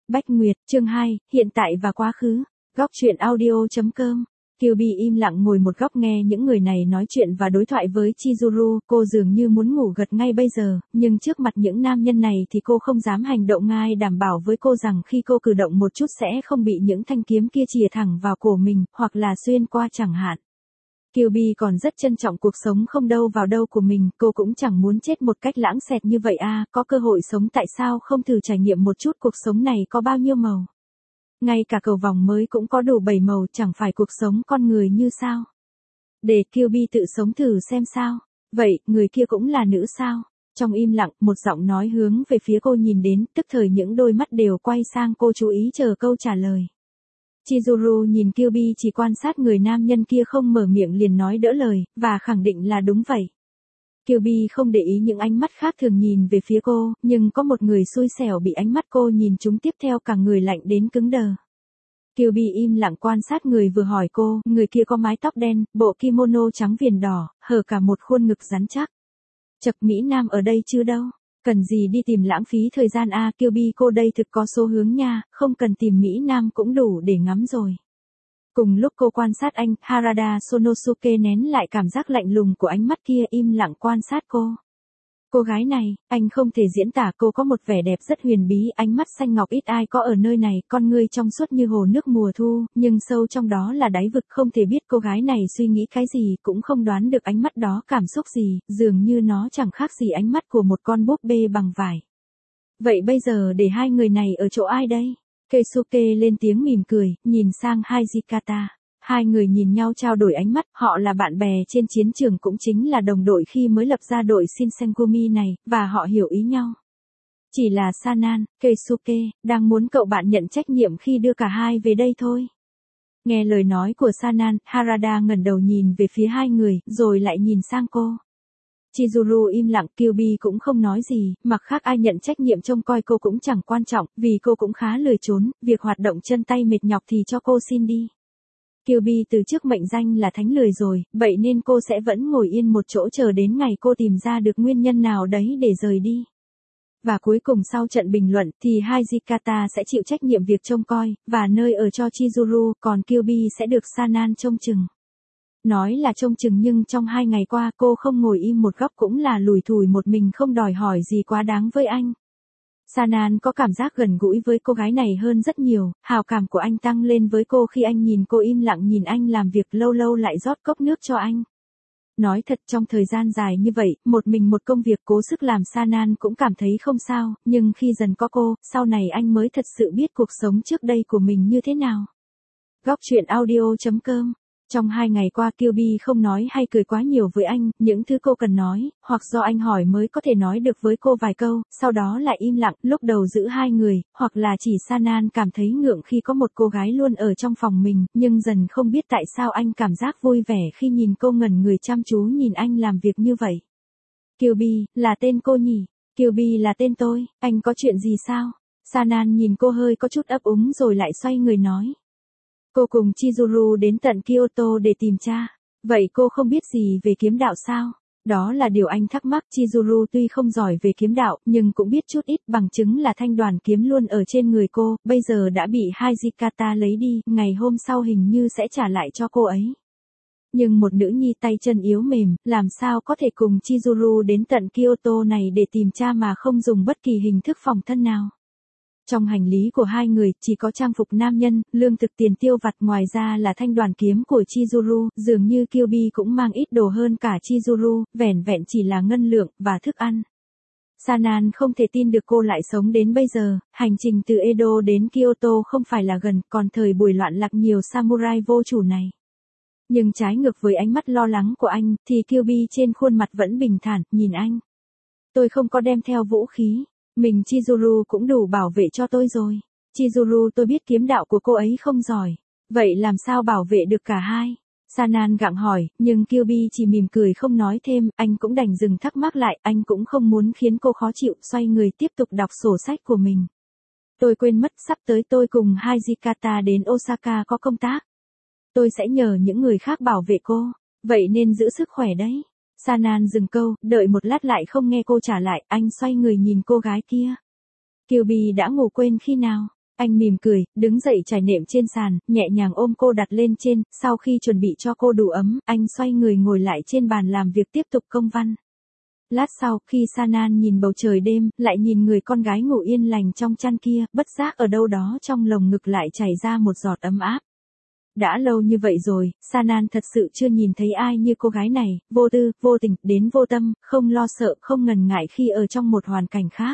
Bách Nguyệt, chương 2, hiện tại và quá khứ. Góc truyện audio.com. Kyubi im lặng ngồi một góc nghe những người này nói chuyện và đối thoại với Chizuru, cô dường như muốn ngủ gật ngay bây giờ, nhưng trước mặt những nam nhân này thì cô không dám hành động. Ai đảm bảo với cô rằng khi cô cử động một chút sẽ không bị những thanh kiếm kia chìa thẳng vào cổ mình, hoặc là xuyên qua chẳng hạn. Kyubi còn rất trân trọng cuộc sống không đâu vào đâu của mình, cô cũng chẳng muốn chết một cách lãng xẹt như vậy à, có cơ hội sống tại sao không thử trải nghiệm một chút cuộc sống này có bao nhiêu màu. Ngay cả cầu vồng mới cũng có đủ 7 màu, chẳng phải cuộc sống con người như sao. Để Kyubi tự sống thử xem sao. Vậy, người kia cũng là nữ sao? Trong im lặng, một giọng nói hướng về phía cô nhìn đến, tức thời những đôi mắt đều quay sang cô chú ý chờ câu trả lời. Chizuru nhìn Kyubi chỉ quan sát người nam nhân kia không mở miệng liền nói đỡ lời, và khẳng định là đúng vậy. Kyubi không để ý những ánh mắt khác thường nhìn về phía cô, nhưng có một người xui xẻo bị ánh mắt cô nhìn trúng tiếp theo cả người lạnh đến cứng đờ. Kyubi im lặng quan sát người vừa hỏi cô, người kia có mái tóc đen, bộ kimono trắng viền đỏ, hở cả một khuôn ngực rắn chắc. Chậc Mỹ Nam ở đây chứ đâu. Cần gì đi tìm lãng phí thời gian à, Kyubi cô đây thực có số hướng nha, không cần tìm Mỹ Nam cũng đủ để ngắm rồi. Cùng lúc cô quan sát anh, Harada Sonosuke nén lại cảm giác lạnh lùng của ánh mắt kia im lặng quan sát cô. Cô gái này, anh không thể diễn tả, cô có một vẻ đẹp rất huyền bí, ánh mắt xanh ngọc ít ai có ở nơi này, con ngươi trong suốt như hồ nước mùa thu, nhưng sâu trong đó là đáy vực, không thể biết cô gái này suy nghĩ cái gì, cũng không đoán được ánh mắt đó cảm xúc gì, dường như nó chẳng khác gì ánh mắt của một con búp bê bằng vải. Vậy bây giờ để hai người này ở chỗ ai đây? Keisuke lên tiếng mỉm cười, nhìn sang Hijikata. Hai người nhìn nhau trao đổi ánh mắt, họ là bạn bè trên chiến trường cũng chính là đồng đội khi mới lập ra đội Shinsengumi này, và họ hiểu ý nhau. Chỉ là Sanan, Keisuke, đang muốn cậu bạn nhận trách nhiệm khi đưa cả hai về đây thôi. Nghe lời nói của Sanan, Harada ngẩng đầu nhìn về phía hai người, rồi lại nhìn sang cô. Chizuru im lặng, Kyubi cũng không nói gì, mặc khác ai nhận trách nhiệm trông coi cô cũng chẳng quan trọng, vì cô cũng khá lười trốn, việc hoạt động chân tay mệt nhọc thì cho cô xin đi. Kyubi từ trước mệnh danh là thánh lười rồi, vậy nên cô sẽ vẫn ngồi yên một chỗ chờ đến ngày cô tìm ra được nguyên nhân nào đấy để rời đi. Và cuối cùng sau trận bình luận thì Hijikata sẽ chịu trách nhiệm việc trông coi, và nơi ở cho Chizuru, còn Kyubi sẽ được Sanan trông chừng. Nói là trông chừng nhưng trong 2 ngày qua cô không ngồi im một góc cũng là lủi thủi một mình không đòi hỏi gì quá đáng với anh. Sanan có cảm giác gần gũi với cô gái này hơn rất nhiều, hào cảm của anh tăng lên với cô khi anh nhìn cô im lặng nhìn anh làm việc, lâu lâu lại rót cốc nước cho anh. Nói thật trong thời gian dài như vậy, một mình một công việc cố sức làm Sanan cũng cảm thấy không sao, nhưng khi dần có cô, sau này anh mới thật sự biết cuộc sống trước đây của mình như thế nào. Góc truyện audio.com. Trong 2 ngày qua Kyubi không nói hay cười quá nhiều với anh, những thứ cô cần nói, hoặc do anh hỏi mới có thể nói được với cô vài câu, sau đó lại im lặng, lúc đầu giữ hai người, hoặc là chỉ Sanan cảm thấy ngượng khi có một cô gái luôn ở trong phòng mình, nhưng dần không biết tại sao anh cảm giác vui vẻ khi nhìn cô ngẩn người chăm chú nhìn anh làm việc như vậy. Kyubi, là tên cô nhỉ? Kyubi là tên tôi, anh có chuyện gì sao? Sanan nhìn cô hơi có chút ấp úng rồi lại xoay người nói. Cô cùng Chizuru đến tận Kyoto để tìm cha. Vậy cô không biết gì về kiếm đạo sao? Đó là điều anh thắc mắc. Chizuru tuy không giỏi về kiếm đạo, nhưng cũng biết chút ít, bằng chứng là thanh đoàn kiếm luôn ở trên người cô, bây giờ đã bị Hijikata lấy đi, ngày hôm sau hình như sẽ trả lại cho cô ấy. Nhưng một nữ nhi tay chân yếu mềm, làm sao có thể cùng Chizuru đến tận Kyoto này để tìm cha mà không dùng bất kỳ hình thức phòng thân nào? Trong hành lý của hai người, chỉ có trang phục nam nhân, lương thực tiền tiêu vặt, ngoài ra là thanh đoàn kiếm của Chizuru, dường như Kyubi cũng mang ít đồ hơn cả Chizuru, vẻn vẹn chỉ là ngân lượng, và thức ăn. Sanan không thể tin được cô lại sống đến bây giờ, hành trình từ Edo đến Kyoto không phải là gần, còn thời buổi loạn lạc nhiều samurai vô chủ này. Nhưng trái ngược với ánh mắt lo lắng của anh, thì Kyubi trên khuôn mặt vẫn bình thản, nhìn anh. Tôi không có đem theo vũ khí. Mình Chizuru cũng đủ bảo vệ cho tôi rồi. Chizuru tôi biết kiếm đạo của cô ấy không giỏi. Vậy làm sao bảo vệ được cả hai? Sanan gặng hỏi, nhưng Kyubi chỉ mỉm cười không nói thêm, anh cũng đành dừng thắc mắc lại, anh cũng không muốn khiến cô khó chịu, xoay người tiếp tục đọc sổ sách của mình. Tôi quên mất, sắp tới tôi cùng Hijikata đến Osaka có công tác. Tôi sẽ nhờ những người khác bảo vệ cô, vậy nên giữ sức khỏe đấy. Sanan dừng câu, đợi một lát lại không nghe cô trả lại, anh xoay người nhìn cô gái kia. Kyubi đã ngủ quên khi nào? Anh mỉm cười, đứng dậy trải nệm trên sàn, nhẹ nhàng ôm cô đặt lên trên, sau khi chuẩn bị cho cô đủ ấm, anh xoay người ngồi lại trên bàn làm việc tiếp tục công văn. Lát sau, khi Sanan nhìn bầu trời đêm, lại nhìn người con gái ngủ yên lành trong chăn kia, bất giác ở đâu đó trong lồng ngực lại chảy ra một giọt ấm áp. Đã lâu như vậy rồi, Sanan thật sự chưa nhìn thấy ai như cô gái này, vô tư, vô tình, đến vô tâm, không lo sợ, không ngần ngại khi ở trong một hoàn cảnh khác.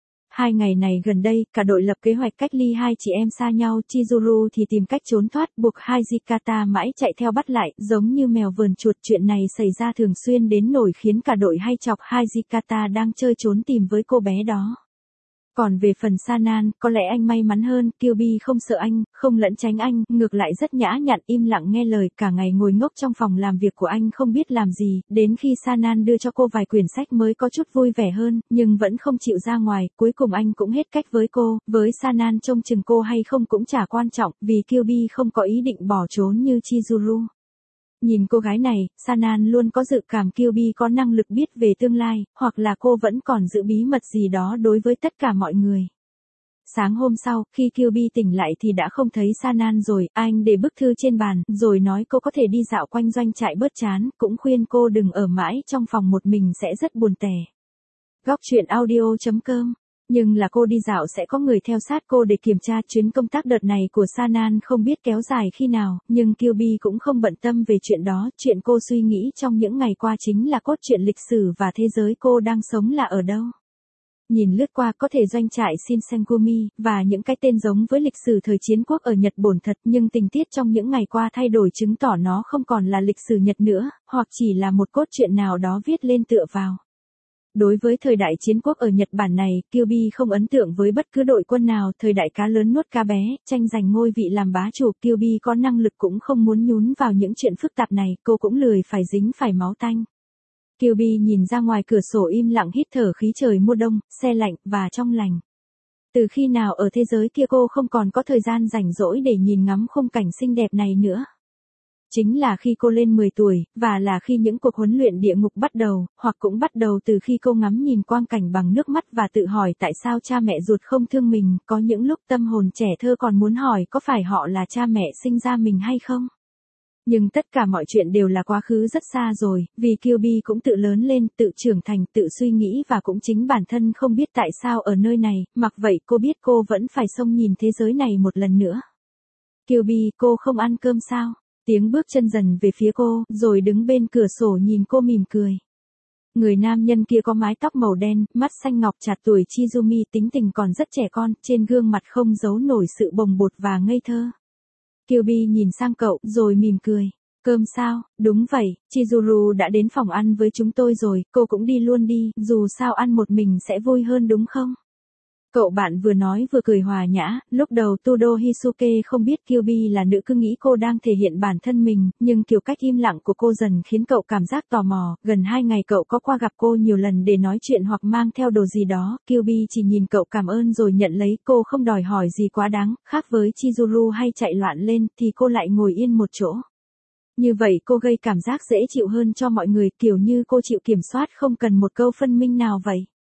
2 ngày này gần đây, cả đội lập kế hoạch cách ly hai chị em xa nhau, Chizuru thì tìm cách trốn thoát, buộc Hijikata mãi chạy theo bắt lại, giống như mèo vờn chuột. Chuyện này xảy ra thường xuyên đến nỗi khiến cả đội hay chọc Hijikata đang chơi trốn tìm với cô bé đó. Còn về phần Sanan, có lẽ anh may mắn hơn, Kyuubi không sợ anh, không lẫn tránh anh, ngược lại rất nhã nhặn im lặng nghe lời, cả ngày ngồi ngốc trong phòng làm việc của anh không biết làm gì, đến khi Sanan đưa cho cô vài quyển sách mới có chút vui vẻ hơn, nhưng vẫn không chịu ra ngoài, cuối cùng anh cũng hết cách với cô, với Sanan trông chừng cô hay không cũng chả quan trọng, vì Kyuubi không có ý định bỏ trốn như Chizuru. Nhìn cô gái này, Sanan luôn có dự cảm Kyuubi có năng lực biết về tương lai, hoặc là cô vẫn còn giữ bí mật gì đó đối với tất cả mọi người. Sáng hôm sau, khi Kyuubi tỉnh lại thì đã không thấy Sanan rồi, anh để bức thư trên bàn, rồi nói cô có thể đi dạo quanh doanh trại bớt chán, cũng khuyên cô đừng ở mãi trong phòng một mình sẽ rất buồn tẻ. Góc truyện audio.com. Nhưng là cô đi dạo sẽ có người theo sát cô để kiểm tra. Chuyến công tác đợt này của Sanan không biết kéo dài khi nào, nhưng Kyuubi cũng không bận tâm về chuyện đó. Chuyện cô suy nghĩ trong những ngày qua chính là cốt truyện lịch sử và thế giới cô đang sống là ở đâu. Nhìn lướt qua có thể doanh trại Shinsengumi, và những cái tên giống với lịch sử thời chiến quốc ở Nhật Bản thật, nhưng tình tiết trong những ngày qua thay đổi chứng tỏ nó không còn là lịch sử Nhật nữa, hoặc chỉ là một cốt truyện nào đó viết lên tựa vào. Đối với thời đại chiến quốc ở Nhật Bản này, Kyuubi không ấn tượng với bất cứ đội quân nào. Thời đại cá lớn nuốt cá bé, tranh giành ngôi vị làm bá chủ, Kyuubi có năng lực cũng không muốn nhúng vào những chuyện phức tạp này, cô cũng lười phải dính phải máu tanh. Kyuubi nhìn ra ngoài cửa sổ im lặng hít thở khí trời mùa đông, se lạnh và trong lành. Từ khi nào ở thế giới kia cô không còn có thời gian rảnh rỗi để nhìn ngắm khung cảnh xinh đẹp này nữa. Chính là khi cô lên 10 tuổi, và là khi những cuộc huấn luyện địa ngục bắt đầu, hoặc cũng bắt đầu từ khi cô ngắm nhìn quang cảnh bằng nước mắt và tự hỏi tại sao cha mẹ ruột không thương mình. Có những lúc tâm hồn trẻ thơ còn muốn hỏi có phải họ là cha mẹ sinh ra mình hay không. Nhưng tất cả mọi chuyện đều là quá khứ rất xa rồi, vì Kyuubi cũng tự lớn lên, tự trưởng thành, tự suy nghĩ và cũng chính bản thân không biết tại sao ở nơi này, mặc vậy cô biết cô vẫn phải xông nhìn thế giới này một lần nữa. Kyuubi, cô không ăn cơm sao? Tiếng bước chân dần về phía cô, rồi đứng bên cửa sổ nhìn cô mỉm cười. Người nam nhân kia có mái tóc màu đen, mắt xanh ngọc chạt tuổi Chizumi, tính tình còn rất trẻ con, trên gương mặt không giấu nổi sự bồng bột và ngây thơ. Kyuubi nhìn sang cậu, rồi mỉm cười. Cơm sao? Đúng vậy, Chizuru đã đến phòng ăn với chúng tôi rồi, cô cũng đi luôn đi, dù sao ăn một mình sẽ vui hơn đúng không? Cậu bạn vừa nói vừa cười hòa nhã, lúc đầu Tudo Hisuke không biết Kyuubi là nữ, cứ nghĩ cô đang thể hiện bản thân mình, nhưng kiểu cách im lặng của cô dần khiến cậu cảm giác tò mò. Gần 2 ngày cậu có qua gặp cô nhiều lần để nói chuyện hoặc mang theo đồ gì đó, Kyuubi chỉ nhìn cậu cảm ơn rồi nhận lấy, cô không đòi hỏi gì quá đáng, khác với Chizuru hay chạy loạn lên, thì cô lại ngồi yên một chỗ. Như vậy cô gây cảm giác dễ chịu hơn cho mọi người, kiểu như cô chịu kiểm soát không cần một câu phân minh nào vậy.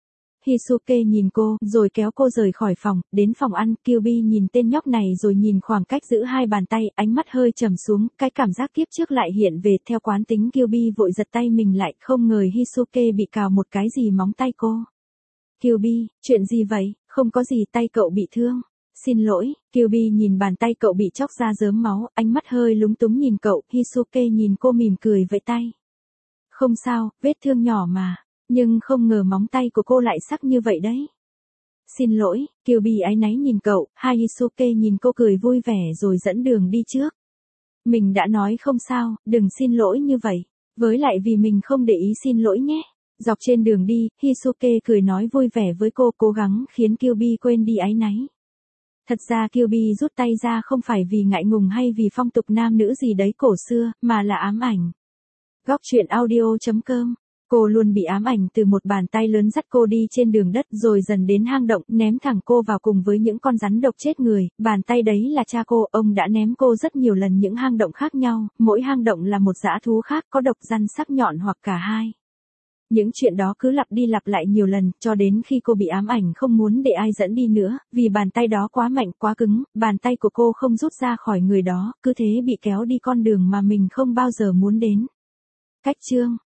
Hisuke nhìn cô, rồi kéo cô rời khỏi phòng, đến phòng ăn. Kyuubi nhìn tên nhóc này rồi nhìn khoảng cách giữ hai bàn tay, ánh mắt hơi trầm xuống, cái cảm giác kiếp trước lại hiện về. Theo quán tính Kyuubi vội giật tay mình lại, không ngờ Hisuke bị cào một cái gì móng tay cô. Kyuubi, chuyện gì vậy? Không có gì, tay cậu bị thương. Xin lỗi. Kyuubi nhìn bàn tay cậu bị chóc ra rớm máu, ánh mắt hơi lúng túng nhìn cậu. Hisuke nhìn cô mỉm cười vẫy tay. Không sao, vết thương nhỏ mà. Nhưng không ngờ móng tay của cô lại sắc như vậy đấy. Xin lỗi, Kyuubi áy náy nhìn cậu, Hisuke nhìn cô cười vui vẻ rồi dẫn đường đi trước. Mình đã nói không sao, đừng xin lỗi như vậy. Với lại vì mình không để ý xin lỗi nhé. Dọc trên đường đi, Hisuke cười nói vui vẻ với cô, cố gắng khiến Kyuubi quên đi áy náy. Thật ra Kyuubi rút tay ra không phải vì ngại ngùng hay vì phong tục nam nữ gì đấy cổ xưa, mà là ám ảnh. Góc truyện audio.com. Cô luôn bị ám ảnh từ một bàn tay lớn dắt cô đi trên đường đất rồi dần đến hang động, ném thẳng cô vào cùng với những con rắn độc chết người. Bàn tay đấy là cha cô, ông đã ném cô rất nhiều lần những hang động khác nhau, mỗi hang động là một dã thú khác, có độc rắn sắc nhọn hoặc cả hai. Những chuyện đó cứ lặp đi lặp lại nhiều lần, cho đến khi cô bị ám ảnh không muốn để ai dẫn đi nữa, vì bàn tay đó quá mạnh quá cứng, bàn tay của cô không rút ra khỏi người đó, cứ thế bị kéo đi con đường mà mình không bao giờ muốn đến. Cách chương